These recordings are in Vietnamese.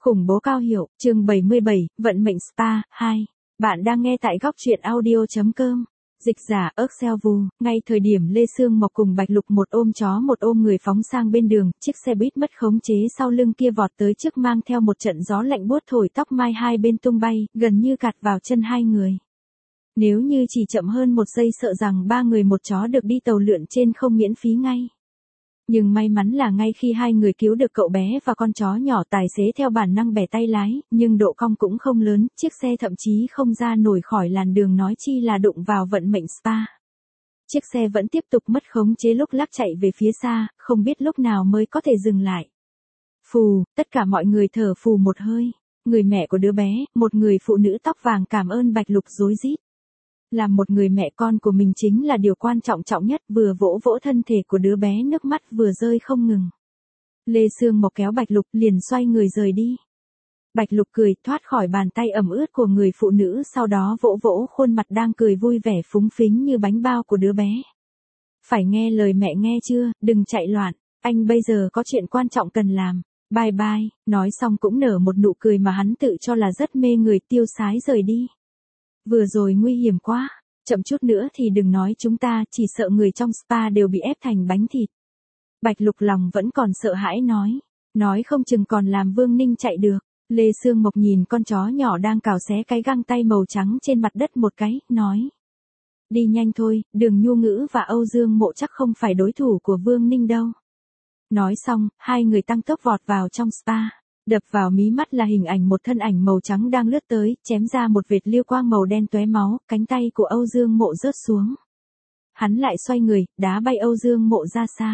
Khủng bố cao hiệu, chương 77, Vận mệnh Spa, 2. Bạn đang nghe tại góc truyện audio.com. Dịch giả Excelvu, ngay thời điểm Lê Sương Mộc cùng Bạch Lục một ôm chó một ôm người phóng sang bên đường, chiếc xe buýt mất khống chế sau lưng kia vọt tới trước mang theo một trận gió lạnh buốt thổi tóc mai hai bên tung bay, gần như cạt vào chân hai người. Nếu như chỉ chậm hơn một giây sợ rằng ba người một chó được đi tàu lượn trên không miễn phí ngay. Nhưng may mắn là ngay khi hai người cứu được cậu bé và con chó nhỏ, tài xế theo bản năng bẻ tay lái, nhưng độ cong cũng không lớn, chiếc xe thậm chí không ra nổi khỏi làn đường nói chi là đụng vào vận mệnh spa. Chiếc xe vẫn tiếp tục mất khống chế lúc lắc chạy về phía xa, không biết lúc nào mới có thể dừng lại. Phù, tất cả mọi người thở phù một hơi. Người mẹ của đứa bé, một người phụ nữ tóc vàng cảm ơn Bạch Lục rối rít. Làm một người mẹ con của mình chính là điều quan trọng nhất, vừa vỗ vỗ thân thể của đứa bé nước mắt vừa rơi không ngừng. Lê Sương Mộc kéo Bạch Lục liền xoay người rời đi. Bạch Lục cười thoát khỏi bàn tay ẩm ướt của người phụ nữ, sau đó vỗ vỗ khuôn mặt đang cười vui vẻ phúng phính như bánh bao của đứa bé. Phải nghe lời mẹ nghe chưa, đừng chạy loạn, anh bây giờ có chuyện quan trọng cần làm. Bye bye, nói xong cũng nở một nụ cười mà hắn tự cho là rất mê người, tiêu sái rời đi. Vừa rồi nguy hiểm quá, chậm chút nữa thì đừng nói chúng ta, chỉ sợ người trong spa đều bị ép thành bánh thịt. Bạch Lục lòng vẫn còn sợ hãi nói không chừng còn làm Vương Ninh chạy được. Lê Sương Mộc nhìn con chó nhỏ đang cào xé cái găng tay màu trắng trên mặt đất một cái, nói. Đi nhanh thôi, Đường Nhu Ngữ và Âu Dương Mộ chắc không phải đối thủ của Vương Ninh đâu. Nói xong, hai người tăng tốc vọt vào trong spa. Đập vào mí mắt là hình ảnh một thân ảnh màu trắng đang lướt tới, chém ra một vệt lưu quang màu đen tóe máu, cánh tay của Âu Dương Mộ rớt xuống. Hắn lại xoay người, đá bay Âu Dương Mộ ra xa.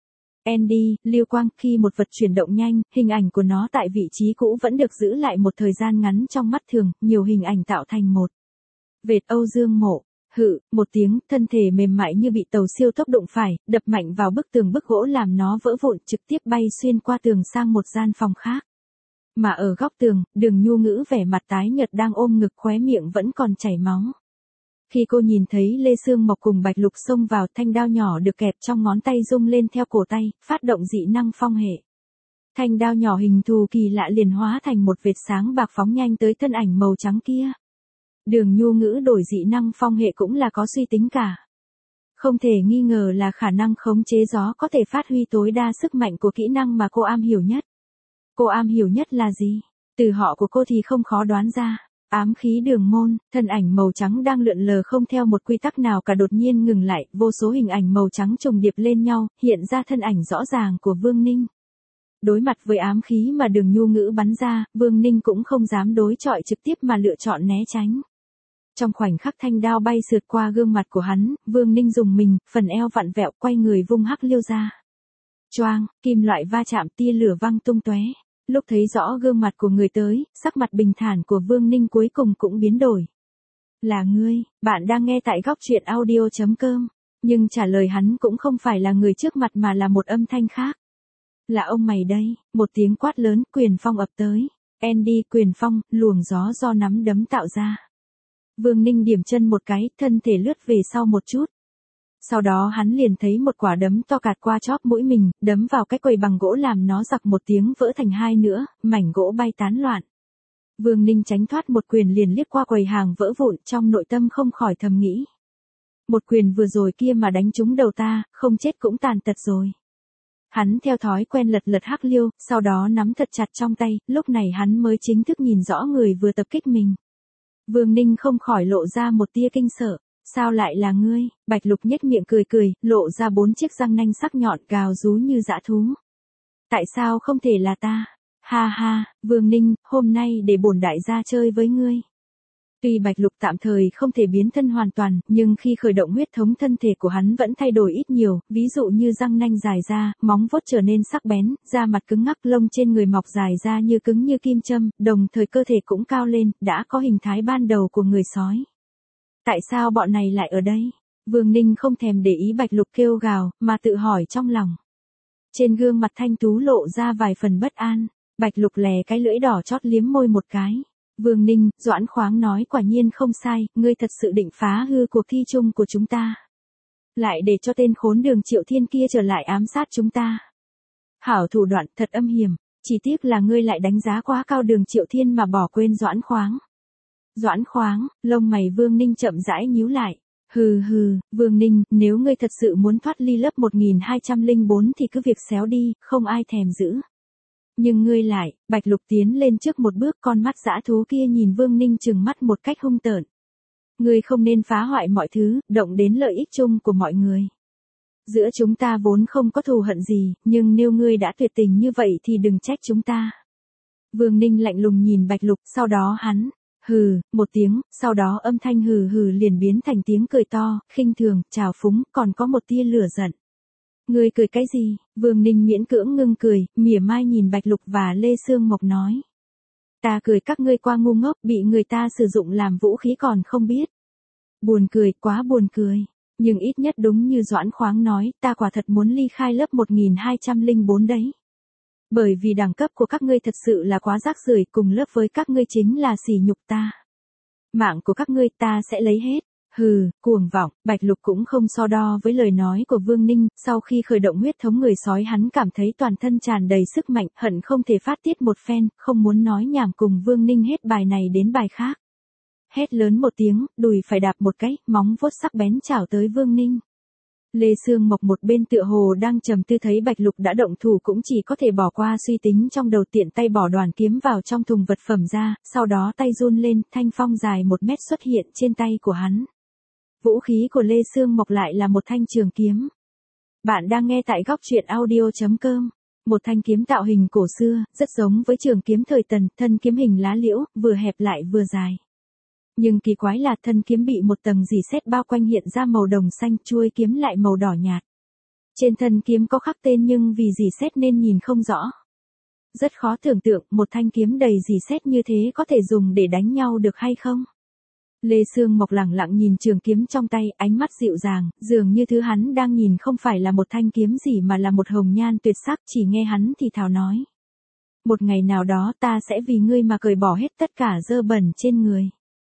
Andy, lưu quang, khi một vật chuyển động nhanh, hình ảnh của nó tại vị trí cũ vẫn được giữ lại một thời gian ngắn trong mắt thường, nhiều hình ảnh tạo thành một vệt Âu Dương Mộ. Hự, một tiếng, thân thể mềm mại như bị tàu siêu tốc đụng phải, đập mạnh vào bức tường bức gỗ làm nó vỡ vụn, trực tiếp bay xuyên qua tường sang một gian phòng khác. Mà ở góc tường, Đường Nhu Ngữ vẻ mặt tái nhợt đang ôm ngực, khóe miệng vẫn còn chảy máu. Khi cô nhìn thấy Lê Sương Mộc cùng Bạch Lục xông vào, thanh đao nhỏ được kẹp trong ngón tay rung lên theo cổ tay, phát động dị năng phong hệ. Thanh đao nhỏ hình thù kỳ lạ liền hóa thành một vệt sáng bạc phóng nhanh tới thân ảnh màu trắng kia. Đường Nhu Ngữ đổi dị năng phong hệ cũng là có suy tính cả. Không thể nghi ngờ là khả năng khống chế gió có thể phát huy tối đa sức mạnh của kỹ năng mà cô am hiểu nhất. Cô am hiểu nhất là gì? Từ họ của cô thì không khó đoán ra. Ám khí đường môn, thân ảnh màu trắng đang lượn lờ không theo một quy tắc nào cả đột nhiên ngừng lại, vô số hình ảnh màu trắng trùng điệp lên nhau, hiện ra thân ảnh rõ ràng của Vương Ninh. Đối mặt với ám khí mà Đường Nhu Ngữ bắn ra, Vương Ninh cũng không dám đối chọi trực tiếp mà lựa chọn né tránh. Trong khoảnh khắc thanh đao bay sượt qua gương mặt của hắn, Vương Ninh dùng mình, phần eo vặn vẹo, quay người vung hắc liêu ra. Choang, kim loại va chạm, tia lửa văng tung tóe. Lúc thấy rõ gương mặt của người tới, sắc mặt bình thản của Vương Ninh cuối cùng cũng biến đổi. Là ngươi, bạn đang nghe tại góc truyện audio.com. Nhưng trả lời hắn cũng không phải là người trước mặt mà là một âm thanh khác. Là ông mày đây, một tiếng quát lớn, quyền phong ập tới. Andy, quyền phong, luồng gió do nắm đấm tạo ra. Vương Ninh điểm chân một cái, thân thể lướt về sau một chút. Sau đó hắn liền thấy một quả đấm to cạt qua chóp mũi mình, đấm vào cái quầy bằng gỗ làm nó giặc một tiếng vỡ thành hai nữa, mảnh gỗ bay tán loạn. Vương Ninh tránh thoát một quyền liền liếc qua quầy hàng vỡ vụn, trong nội tâm không khỏi thầm nghĩ. Một quyền vừa rồi kia mà đánh trúng đầu ta, không chết cũng tàn tật rồi. Hắn theo thói quen lật hắc liêu, sau đó nắm thật chặt trong tay, lúc này hắn mới chính thức nhìn rõ người vừa tập kích mình. Vương Ninh không khỏi lộ ra một tia kinh sợ. Sao lại là ngươi? Bạch Lục nhếch miệng cười, lộ ra 4 chiếc răng nanh sắc nhọn gào rú như dã thú. Tại sao không thể là ta? Ha ha, Vương Ninh, hôm nay để bổn đại gia chơi với ngươi. Tuy Bạch Lục tạm thời không thể biến thân hoàn toàn, nhưng khi khởi động huyết thống thân thể của hắn vẫn thay đổi ít nhiều, ví dụ như răng nanh dài ra, móng vuốt trở nên sắc bén, da mặt cứng ngắc, lông trên người mọc dài ra như cứng như kim châm, đồng thời cơ thể cũng cao lên, đã có hình thái ban đầu của người sói. Tại sao bọn này lại ở đây? Vương Ninh không thèm để ý Bạch Lục kêu gào, mà tự hỏi trong lòng. Trên gương mặt thanh tú lộ ra vài phần bất an, Bạch Lục lè cái lưỡi đỏ chót liếm môi một cái. Vương Ninh, Doãn Khoáng nói quả nhiên không sai, ngươi thật sự định phá hư cuộc thi chung của chúng ta. Lại để cho tên khốn Đường Triệu Thiên kia trở lại ám sát chúng ta. Hảo thủ đoạn thật âm hiểm, Chỉ tiếc là ngươi lại đánh giá quá cao Đường Triệu Thiên mà bỏ quên Doãn Khoáng. Doãn Khoáng, lông mày Vương Ninh chậm rãi nhíu lại. Hừ hừ, Vương Ninh, nếu ngươi thật sự muốn thoát ly lớp 1204 thì cứ việc xéo đi, không ai thèm giữ. Nhưng ngươi lại, Bạch Lục tiến lên trước một bước, con mắt dã thú kia nhìn Vương Ninh trừng mắt một cách hung tợn. Ngươi không nên phá hoại mọi thứ, động đến lợi ích chung của mọi người. Giữa chúng ta vốn không có thù hận gì, nhưng nếu ngươi đã tuyệt tình như vậy thì đừng trách chúng ta. Vương Ninh lạnh lùng nhìn Bạch Lục, sau đó hắn, hừ, một tiếng, sau đó âm thanh hừ hừ liền biến thành tiếng cười to, khinh thường, trào phúng, còn có một tia lửa giận. Ngươi cười cái gì? Vương Ninh miễn cưỡng ngưng cười, mỉa mai nhìn Bạch Lục và Lê Sương Mộc nói. Ta cười các ngươi qua ngu ngốc, bị người ta sử dụng làm vũ khí còn không biết. Buồn cười, quá buồn cười. Nhưng ít nhất đúng như Doãn Khoáng nói, ta quả thật muốn ly khai lớp 1204 đấy. Bởi vì đẳng cấp của các ngươi thật sự là quá rác rưởi, cùng lớp với các ngươi chính là sỉ nhục ta. Mạng của các ngươi ta sẽ lấy hết. Hừ, cuồng vọng, Bạch Lục cũng không so đo với lời nói của Vương Ninh, sau khi khởi động huyết thống người sói hắn cảm thấy toàn thân tràn đầy sức mạnh, hận không thể phát tiết một phen, không muốn nói nhảm cùng Vương Ninh hết bài này đến bài khác. Hét lớn một tiếng, đùi phải đạp một cái, móng vuốt sắc bén chảo tới Vương Ninh. Lê Sương Mộc một bên tựa hồ đang trầm tư thấy Bạch Lục đã động thủ cũng chỉ có thể bỏ qua suy tính trong đầu, tiện tay bỏ đoàn kiếm vào trong thùng vật phẩm ra, sau đó tay run lên, thanh phong dài 1 mét xuất hiện trên tay của hắn. Vũ khí của Lê Sương Mộc lại là một thanh trường kiếm. Bạn đang nghe tại góc truyện audio.com. Một thanh kiếm tạo hình cổ xưa, rất giống với trường kiếm thời Tần, thân kiếm hình lá liễu, vừa hẹp lại vừa dài. Nhưng kỳ quái là thân kiếm bị một tầng rỉ sét bao quanh hiện ra màu đồng xanh, chuôi kiếm lại màu đỏ nhạt. Trên thân kiếm có khắc tên nhưng vì rỉ sét nên nhìn không rõ. Rất khó tưởng tượng một thanh kiếm đầy rỉ sét như thế có thể dùng để đánh nhau được hay không. Lê Sương Mộc lẳng lặng nhìn trường kiếm trong tay, ánh mắt dịu dàng, dường như thứ hắn đang nhìn không phải là một thanh kiếm gì mà là một hồng nhan tuyệt sắc, chỉ nghe hắn thì thào nói. Một ngày nào đó ta sẽ vì ngươi mà cởi bỏ hết tất cả dơ bẩn trên người.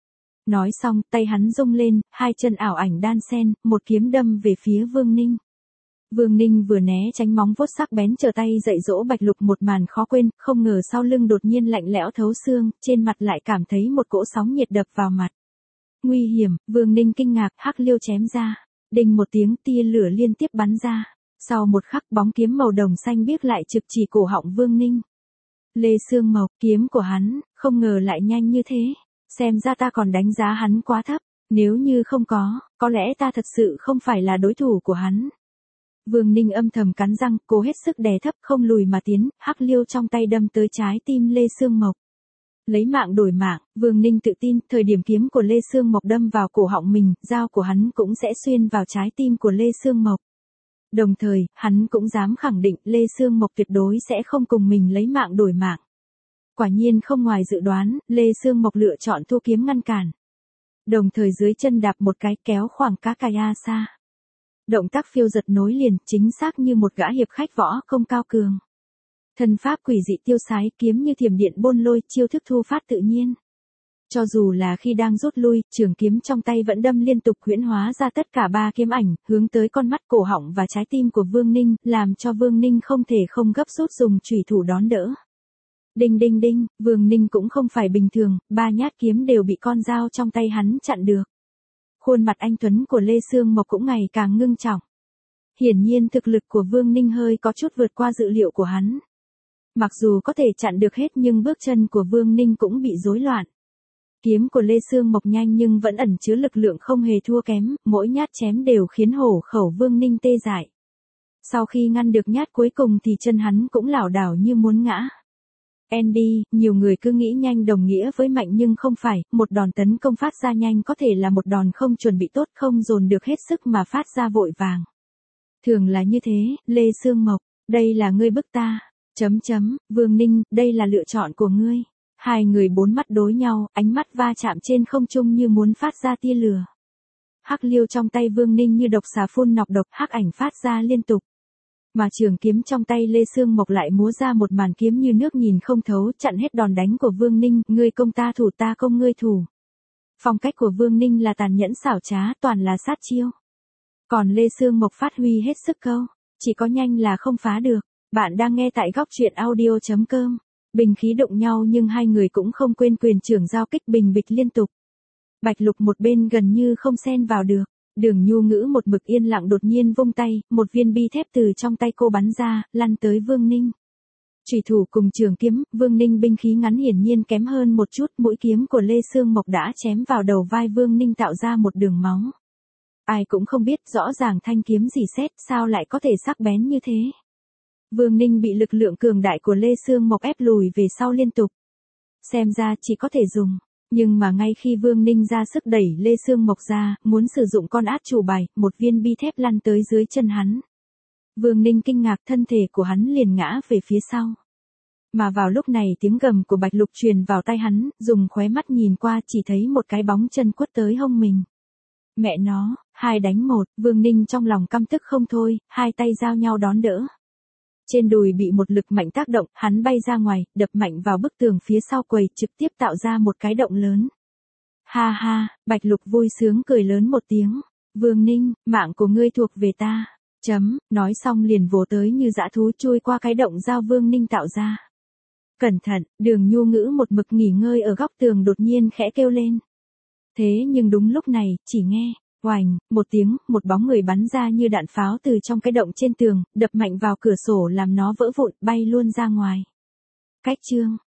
Nói xong, tay hắn rung lên, hai chân ảo ảnh đan sen, một kiếm đâm về phía Vương Ninh. Vương Ninh vừa né tránh móng vuốt sắc bén, trở tay dạy dỗ Bạch Lục một màn khó quên, không ngờ sau lưng đột nhiên lạnh lẽo thấu xương, trên mặt lại cảm thấy một cỗ sóng nhiệt đập vào mặt. Nguy hiểm, Vương Ninh kinh ngạc, hắc liêu chém ra. Đinh một tiếng, tia lửa liên tiếp bắn ra. Sau một khắc, bóng kiếm màu đồng xanh biếc lại trực chỉ cổ họng Vương Ninh. Lê Sương Mộc, kiếm của hắn, không ngờ lại nhanh như thế. Xem ra ta còn đánh giá hắn quá thấp. Nếu như không có lẽ ta thật sự không phải là đối thủ của hắn. Vương Ninh âm thầm cắn răng, cố hết sức đè thấp không lùi mà tiến, hắc liêu trong tay đâm tới trái tim Lê Sương Mộc. Lấy mạng đổi mạng, Vương Ninh tự tin, thời điểm kiếm của Lê Sương Mộc đâm vào cổ họng mình, dao của hắn cũng sẽ xuyên vào trái tim của Lê Sương Mộc. Đồng thời, hắn cũng dám khẳng định Lê Sương Mộc tuyệt đối sẽ không cùng mình lấy mạng đổi mạng. Quả nhiên không ngoài dự đoán, Lê Sương Mộc lựa chọn thu kiếm ngăn cản. Đồng thời dưới chân đạp một cái kéo khoảng cá cài xa. Động tác phiêu giật nối liền, chính xác như một gã hiệp khách võ công cao cường. Thân pháp quỷ dị tiêu sái, kiếm như thiểm điện bôn lôi, chiêu thức thu phát tự nhiên. Cho dù là khi đang rút lui, trường kiếm trong tay vẫn đâm liên tục, huyễn hóa ra tất cả 3 kiếm ảnh, hướng tới con mắt, cổ họng và trái tim của Vương Ninh, làm cho Vương Ninh không thể không gấp rút dùng chủy thủ đón đỡ. Đinh đinh đinh, Vương Ninh cũng không phải bình thường, 3 nhát kiếm đều bị con dao trong tay hắn chặn được. Khuôn mặt anh tuấn của Lê Sương Mộc cũng ngày càng ngưng trọng. Hiển nhiên thực lực của Vương Ninh hơi có chút vượt qua dự liệu của hắn. Mặc dù có thể chặn được hết nhưng bước chân của Vương Ninh cũng bị rối loạn. Kiếm của Lê Sương Mộc nhanh nhưng vẫn ẩn chứa lực lượng không hề thua kém, mỗi nhát chém đều khiến hổ khẩu Vương Ninh tê dại. Sau khi ngăn được nhát cuối cùng thì chân hắn cũng lảo đảo như muốn ngã. Andy, nhiều người cứ nghĩ nhanh đồng nghĩa với mạnh nhưng không phải, một đòn tấn công phát ra nhanh có thể là một đòn không chuẩn bị tốt, không dồn được hết sức mà phát ra vội vàng. Thường là như thế, Lê Sương Mộc, đây là ngươi bức ta. Vương Ninh, đây là lựa chọn của ngươi. Hai người bốn mắt đối nhau, ánh mắt va chạm trên không trung như muốn phát ra tia lửa. Hắc liêu trong tay Vương Ninh như độc xà phun nọc độc, hắc ảnh phát ra liên tục. Mà trường kiếm trong tay Lê Sương Mộc lại múa ra một màn kiếm như nước nhìn không thấu, chặn hết đòn đánh của Vương Ninh, ngươi công ta thủ ta công ngươi thủ. Phong cách của Vương Ninh là tàn nhẫn xảo trá, toàn là sát chiêu. Còn Lê Sương Mộc phát huy hết sức câu, chỉ có nhanh là không phá được. Bạn đang nghe tại góc truyện audio.com. Bình khí đụng nhau nhưng hai người cũng không quên quyền trưởng giao kích bình bịch liên tục. Bạch Lục một bên gần như không xen vào được. Đường Nhu Ngữ một mực yên lặng đột nhiên vung tay, một viên bi thép từ trong tay cô bắn ra, lăn tới Vương Ninh. Chủy thủ cùng trường kiếm, Vương Ninh binh khí ngắn hiển nhiên kém hơn một chút, mũi kiếm của Lê Sương Mộc đã chém vào đầu vai Vương Ninh tạo ra một đường máu. Ai cũng không biết rõ ràng thanh kiếm gì xét sao lại có thể sắc bén như thế. Vương Ninh bị lực lượng cường đại của Lê Sương Mộc ép lùi về sau liên tục. Xem ra chỉ có thể dùng. Nhưng mà ngay khi Vương Ninh ra sức đẩy Lê Sương Mộc ra, muốn sử dụng con át chủ bài, một viên bi thép lăn tới dưới chân hắn. Vương Ninh kinh ngạc, thân thể của hắn liền ngã về phía sau. Mà vào lúc này tiếng gầm của Bạch Lục truyền vào tai hắn, dùng khóe mắt nhìn qua chỉ thấy một cái bóng chân quất tới hông mình. Mẹ nó, 2 đánh 1, Vương Ninh trong lòng căm tức không thôi, hai tay giao nhau đón đỡ. Trên đùi bị một lực mạnh tác động, hắn bay ra ngoài, đập mạnh vào bức tường phía sau quầy, trực tiếp tạo ra một cái động lớn. Ha ha, Bạch Lục vui sướng cười lớn một tiếng. Vương Ninh, mạng của ngươi thuộc về ta. Nói xong liền vồ tới như dã thú chui qua cái động dao Vương Ninh tạo ra. Cẩn thận, Đường Nhu Ngữ một mực nghỉ ngơi ở góc tường đột nhiên khẽ kêu lên. Thế nhưng đúng lúc này, chỉ nghe, oành, một tiếng, một bóng người bắn ra như đạn pháo từ trong cái động trên tường, đập mạnh vào cửa sổ làm nó vỡ vụn, bay luôn ra ngoài. Cách chương